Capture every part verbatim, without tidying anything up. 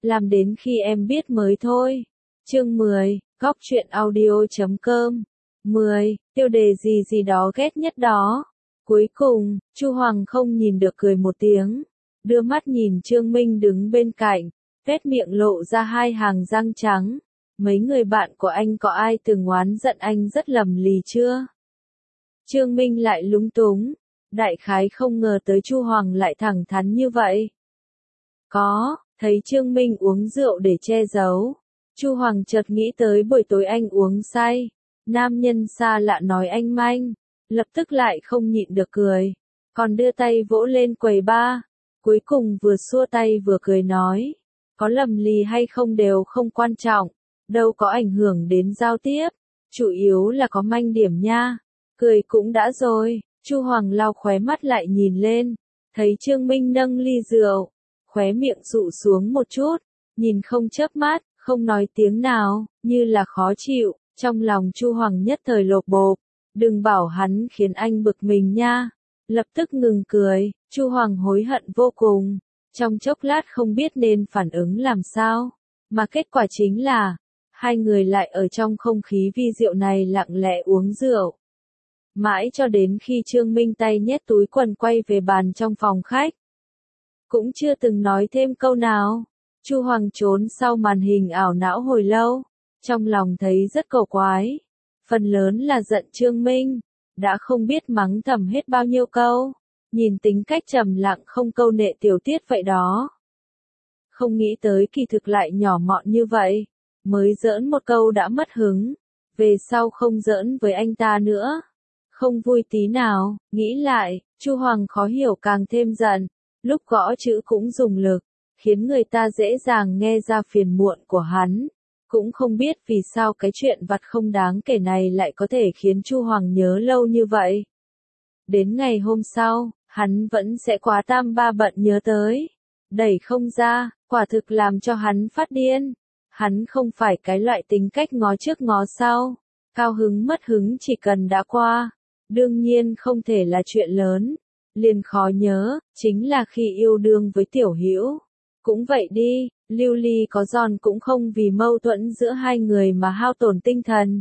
làm đến khi em biết mới thôi. Chương mười, góc truyện audio chấm com. mười, tiêu đề gì gì đó ghét nhất đó. Cuối cùng, Chu Hoàng không nhìn được cười một tiếng, đưa mắt nhìn Trương Minh đứng bên cạnh, vết miệng lộ ra hai hàng răng trắng. Mấy người bạn của anh có ai từng oán giận anh rất lầm lì chưa? Trương Minh lại lúng túng, đại khái không ngờ tới Chu Hoàng lại thẳng thắn như vậy. Có, thấy Trương Minh uống rượu để che giấu, Chu Hoàng chợt nghĩ tới buổi tối anh uống say, nam nhân xa lạ nói anh manh, lập tức lại không nhịn được cười, còn đưa tay vỗ lên quầy bar, cuối cùng vừa xua tay vừa cười nói, có lầm lì hay không đều không quan trọng, đâu có ảnh hưởng đến giao tiếp, chủ yếu là có manh điểm nha, cười cũng đã rồi. Chu Hoàng lau khóe mắt lại nhìn lên, thấy Trương Minh nâng ly rượu, khóe miệng dụ xuống một chút, nhìn không chớp mắt, không nói tiếng nào, như là khó chịu, trong lòng Chu Hoàng nhất thời lột bột, đừng bảo hắn khiến anh bực mình nha. Lập tức ngừng cười, Chu Hoàng hối hận vô cùng, trong chốc lát không biết nên phản ứng làm sao, mà kết quả chính là, hai người lại ở trong không khí vi diệu này lặng lẽ uống rượu. Mãi cho đến khi Trương Minh tay nhét túi quần quay về bàn trong phòng khách. Cũng chưa từng nói thêm câu nào. Chu Hoàng trốn sau màn hình ảo não hồi lâu, trong lòng thấy rất cầu quái. Phần lớn là giận Trương Minh, đã không biết mắng thầm hết bao nhiêu câu, nhìn tính cách trầm lặng không câu nệ tiểu tiết vậy đó. Không nghĩ tới kỳ thực lại nhỏ mọn như vậy, mới giỡn một câu đã mất hứng, về sau không giỡn với anh ta nữa. Không vui tí nào, nghĩ lại, Chu Hoàng khó hiểu càng thêm giận, lúc gõ chữ cũng dùng lực, khiến người ta dễ dàng nghe ra phiền muộn của hắn. Cũng không biết vì sao cái chuyện vặt không đáng kể này lại có thể khiến Chu Hoàng nhớ lâu như vậy. Đến ngày hôm sau, hắn vẫn sẽ quá tam ba bận nhớ tới, đẩy không ra, quả thực làm cho hắn phát điên. Hắn không phải cái loại tính cách ngó trước ngó sau, cao hứng mất hứng chỉ cần đã qua. Đương nhiên không thể là chuyện lớn, liền khó nhớ, chính là khi yêu đương với Tiểu Hữu. Cũng vậy đi, lưu ly có giòn cũng không vì mâu thuẫn giữa hai người mà hao tổn tinh thần.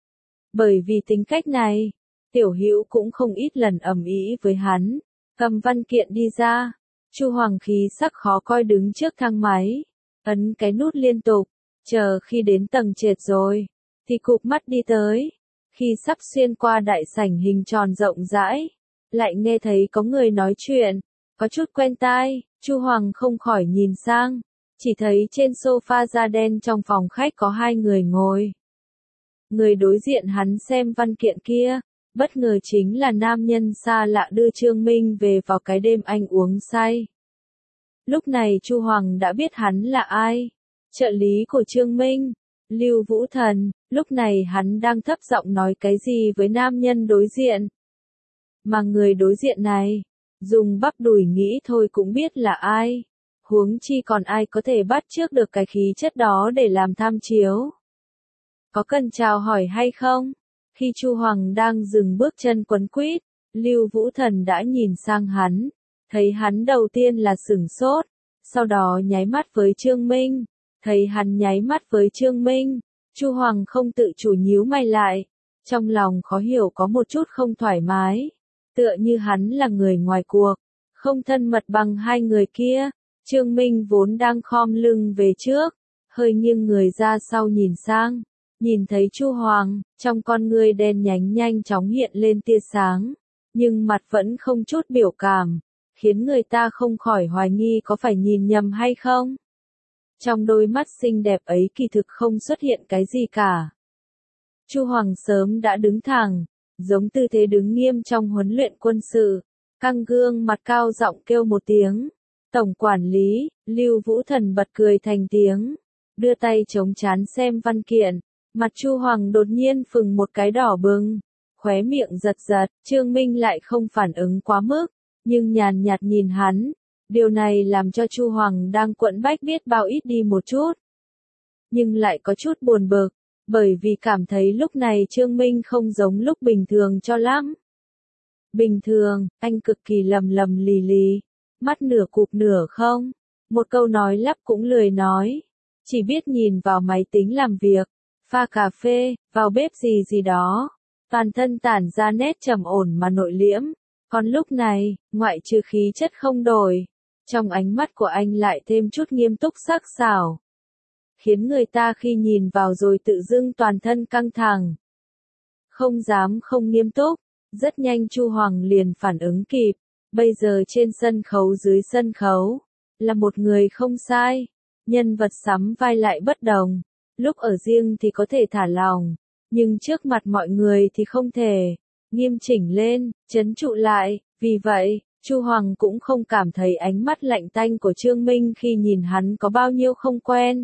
Bởi vì tính cách này, Tiểu Hữu cũng không ít lần ầm ĩ với hắn, cầm văn kiện đi ra. Chu Hoàng khí sắc khó coi đứng trước thang máy, ấn cái nút liên tục, chờ khi đến tầng trệt rồi, thì cụp mắt đi tới. Khi sắp xuyên qua đại sảnh hình tròn rộng rãi, lại nghe thấy có người nói chuyện, có chút quen tai, Chu Hoàng không khỏi nhìn sang, chỉ thấy trên sofa da đen trong phòng khách có hai người ngồi. Người đối diện hắn xem văn kiện kia, bất ngờ chính là nam nhân xa lạ đưa Trương Minh về vào cái đêm anh uống say. Lúc này Chu Hoàng đã biết hắn là ai, trợ lý của Trương Minh. Lưu Vũ Thần, lúc này hắn đang thấp giọng nói cái gì với nam nhân đối diện. Mà người đối diện này, dùng bắp đùi nghĩ thôi cũng biết là ai. Huống chi còn ai có thể bắt chước được cái khí chất đó để làm tham chiếu. Có cần chào hỏi hay không? Khi Chu Hoàng đang dừng bước chân quấn quýt, Lưu Vũ Thần đã nhìn sang hắn, thấy hắn đầu tiên là sửng sốt, sau đó nháy mắt với Trương Minh. Thấy hắn nháy mắt với Trương Minh, Chu Hoàng không tự chủ nhíu mày lại, trong lòng khó hiểu có một chút không thoải mái, tựa như hắn là người ngoài cuộc, không thân mật bằng hai người kia. Trương Minh vốn đang khom lưng về trước, hơi nghiêng người ra sau nhìn sang, nhìn thấy Chu Hoàng, trong con ngươi đen nhánh nhanh chóng hiện lên tia sáng, nhưng mặt vẫn không chút biểu cảm, khiến người ta không khỏi hoài nghi có phải nhìn nhầm hay không. Trong đôi mắt xinh đẹp ấy kỳ thực không xuất hiện cái gì cả. Chu Hoàng sớm đã đứng thẳng, giống tư thế đứng nghiêm trong huấn luyện quân sự, căng gương mặt cao giọng kêu một tiếng. Tổng quản lý, Lưu Vũ Thần bật cười thành tiếng, đưa tay chống trán xem văn kiện, mặt Chu Hoàng đột nhiên phừng một cái đỏ bừng, khóe miệng giật giật, Trương Minh lại không phản ứng quá mức, nhưng nhàn nhạt nhìn hắn. Điều này làm cho Chu Hoàng đang quẫn bách biết bao ít đi một chút. Nhưng lại có chút buồn bực, bởi vì cảm thấy lúc này Trương Minh không giống lúc bình thường cho lắm. Bình thường, anh cực kỳ lầm lầm lì lì, mắt nửa cụp nửa không, Một câu nói lắp cũng lười nói. Chỉ biết nhìn vào máy tính làm việc, pha cà phê, vào bếp gì gì đó. Toàn thân tản ra nét trầm ổn mà nội liễm. Còn lúc này, ngoại trừ khí chất không đổi, trong ánh mắt của anh lại thêm chút nghiêm túc sắc sảo. Khiến người ta khi nhìn vào rồi tự dưng toàn thân căng thẳng. Không dám không nghiêm túc, rất nhanh Chu Hoàng liền phản ứng kịp. Bây giờ trên sân khấu dưới sân khấu, là một người không sai, nhân vật sắm vai lại bất đồng. Lúc ở riêng thì có thể thả lỏng, nhưng trước mặt mọi người thì không thể. Nghiêm chỉnh lên, trấn trụ lại, vì vậy, Chu Hoàng cũng không cảm thấy ánh mắt lạnh tanh của Trương Minh khi nhìn hắn có bao nhiêu không quen.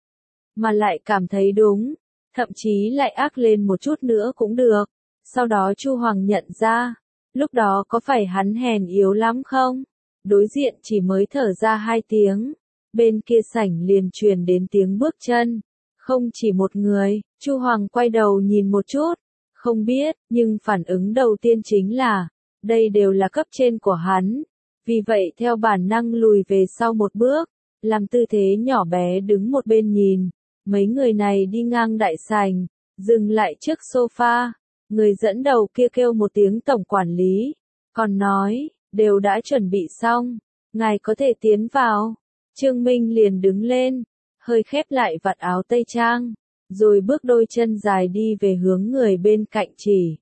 Mà lại cảm thấy đúng, thậm chí lại ác lên một chút nữa cũng được. Sau đó Chu Hoàng nhận ra, lúc đó có phải hắn hèn yếu lắm không? Đối diện chỉ mới thở ra hai tiếng, bên kia sảnh liền truyền đến tiếng bước chân. Không chỉ một người, Chu Hoàng quay đầu nhìn một chút, không biết, nhưng phản ứng đầu tiên chính là, đây đều là cấp trên của hắn. Vì vậy theo bản năng lùi về sau một bước, làm tư thế nhỏ bé đứng một bên nhìn. Mấy người này đi ngang đại sảnh, dừng lại trước sofa. Người dẫn đầu kia kêu một tiếng tổng quản lý, còn nói, đều đã chuẩn bị xong, ngài có thể tiến vào. Trương Minh liền đứng lên, hơi khép lại vạt áo tây trang, rồi bước đôi chân dài đi về hướng người bên cạnh chỉ.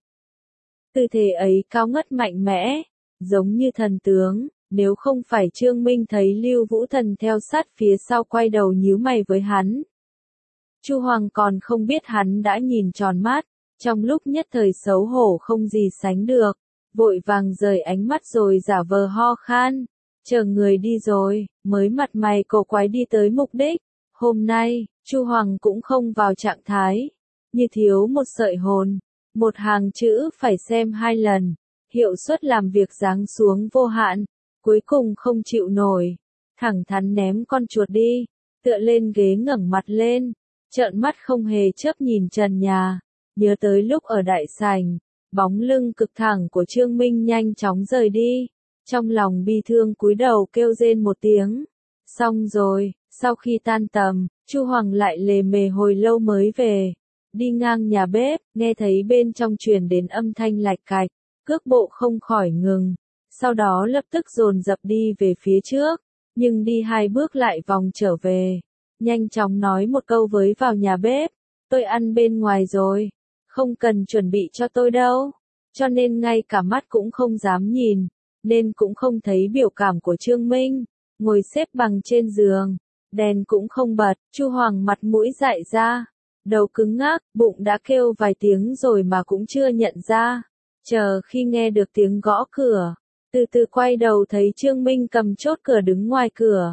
Tư thế ấy cao ngất mạnh mẽ, giống như thần tướng, nếu không phải Trương Minh thấy Lưu Vũ Thần theo sát phía sau quay đầu nhíu mày với hắn. Chu Hoàng còn không biết hắn đã nhìn tròn mắt. Trong lúc nhất thời xấu hổ không gì sánh được, vội vàng rời ánh mắt rồi giả vờ ho khan, chờ người đi rồi, mới mặt mày cổ quái đi tới mục đích. Hôm nay, Chu Hoàng cũng không vào trạng thái, như thiếu một sợi hồn, một hàng chữ phải xem hai lần, hiệu suất làm việc giáng xuống vô hạn, cuối cùng không chịu nổi, thẳng thắn ném con chuột đi, tựa lên ghế ngẩng mặt lên, trợn mắt không hề chớp nhìn trần nhà. Nhớ tới lúc ở đại sảnh, bóng lưng cực thẳng của Trương Minh nhanh chóng rời đi, trong lòng bi thương cúi đầu kêu rên một tiếng. Xong rồi, sau khi tan tầm, Chu Hoàng lại lề mề hồi lâu mới về, đi ngang nhà bếp, nghe thấy bên trong truyền đến âm thanh lạch cạch, cước bộ không khỏi ngừng, sau đó lập tức dồn dập đi về phía trước, nhưng đi hai bước lại vòng trở về, nhanh chóng nói một câu với vào nhà bếp, tôi ăn bên ngoài rồi. Không cần chuẩn bị cho tôi đâu, cho nên ngay cả mắt cũng không dám nhìn, nên cũng không thấy biểu cảm của Trương Minh, ngồi xếp bằng trên giường, đèn cũng không bật, Chu Hoàng mặt mũi dại ra, đầu cứng ngắc, bụng đã kêu vài tiếng rồi mà cũng chưa nhận ra, chờ khi nghe được tiếng gõ cửa, từ từ quay đầu thấy Trương Minh cầm chốt cửa đứng ngoài cửa.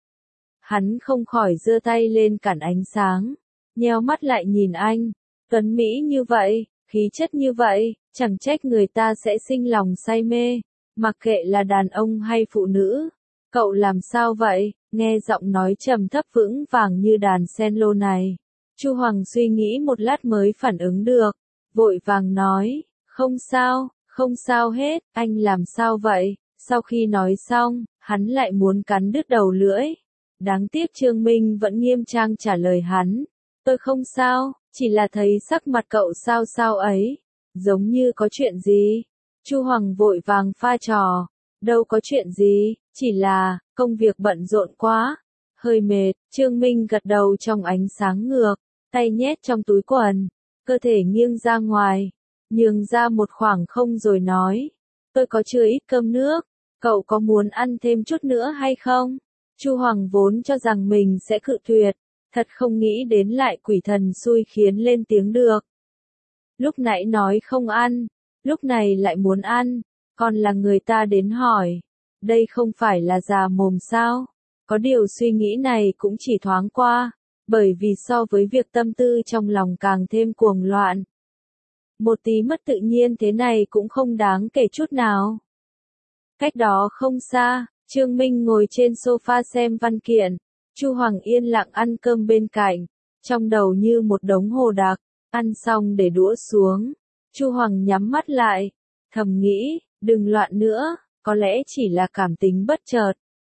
Hắn không khỏi giơ tay lên cản ánh sáng, nheo mắt lại nhìn anh. Tuấn Mỹ như vậy, khí chất như vậy, chẳng trách người ta sẽ sinh lòng say mê, mặc kệ là đàn ông hay phụ nữ. Cậu làm sao vậy? Nghe giọng nói trầm thấp vững vàng như đàn cello này. Chu Hoàng suy nghĩ một lát mới phản ứng được, vội vàng nói, không sao, không sao hết, anh làm sao vậy? Sau khi nói xong, hắn lại muốn cắn đứt đầu lưỡi. Đáng tiếc Trương Minh vẫn nghiêm trang trả lời hắn, tôi không sao. Chỉ là thấy sắc mặt cậu sao sao ấy, giống như có chuyện gì. Chu Hoàng vội vàng pha trò, đâu có chuyện gì, chỉ là, công việc bận rộn quá, hơi mệt. Trương Minh gật đầu trong ánh sáng ngược, tay nhét trong túi quần, cơ thể nghiêng ra ngoài, nhường ra một khoảng không rồi nói, tôi có chưa ít cơm nước, cậu có muốn ăn thêm chút nữa hay không? Chu Hoàng vốn cho rằng mình sẽ cự tuyệt. Thật không nghĩ đến lại quỷ thần xui khiến lên tiếng được. Lúc nãy nói không ăn, lúc này lại muốn ăn, còn là người ta đến hỏi. Đây không phải là già mồm sao? Có điều suy nghĩ này cũng chỉ thoáng qua, bởi vì so với việc tâm tư trong lòng càng thêm cuồng loạn. Một tí mất tự nhiên thế này cũng không đáng kể chút nào. Cách đó không xa, Trương Minh ngồi trên sofa xem văn kiện. Chu Hoàng yên lặng ăn cơm bên cạnh, trong đầu như một đống hồ đặc, ăn xong để đũa xuống. Chu Hoàng nhắm mắt lại, thầm nghĩ, đừng loạn nữa, có lẽ chỉ là cảm tính bất chợt,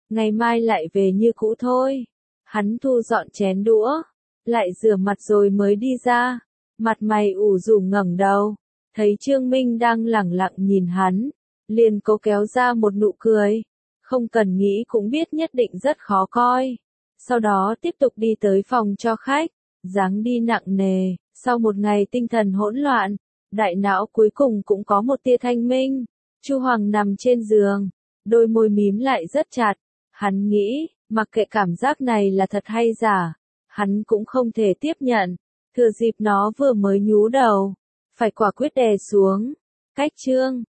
ngày mai lại về như cũ thôi. Hắn thu dọn chén đũa, lại rửa mặt rồi mới đi ra, mặt mày ủ rũ ngẩng đầu, thấy Trương Minh đang lẳng lặng nhìn hắn, liền cố kéo ra một nụ cười, không cần nghĩ cũng biết nhất định rất khó coi. Sau đó tiếp tục đi tới phòng cho khách, dáng đi nặng nề, sau một ngày tinh thần hỗn loạn, đại não cuối cùng cũng có một tia thanh minh. Chu Hoàng nằm trên giường, đôi môi mím lại rất chặt, hắn nghĩ, mặc kệ cảm giác này là thật hay giả, hắn cũng không thể tiếp nhận, thừa dịp nó vừa mới nhú đầu, phải quả quyết đè xuống. Cách chương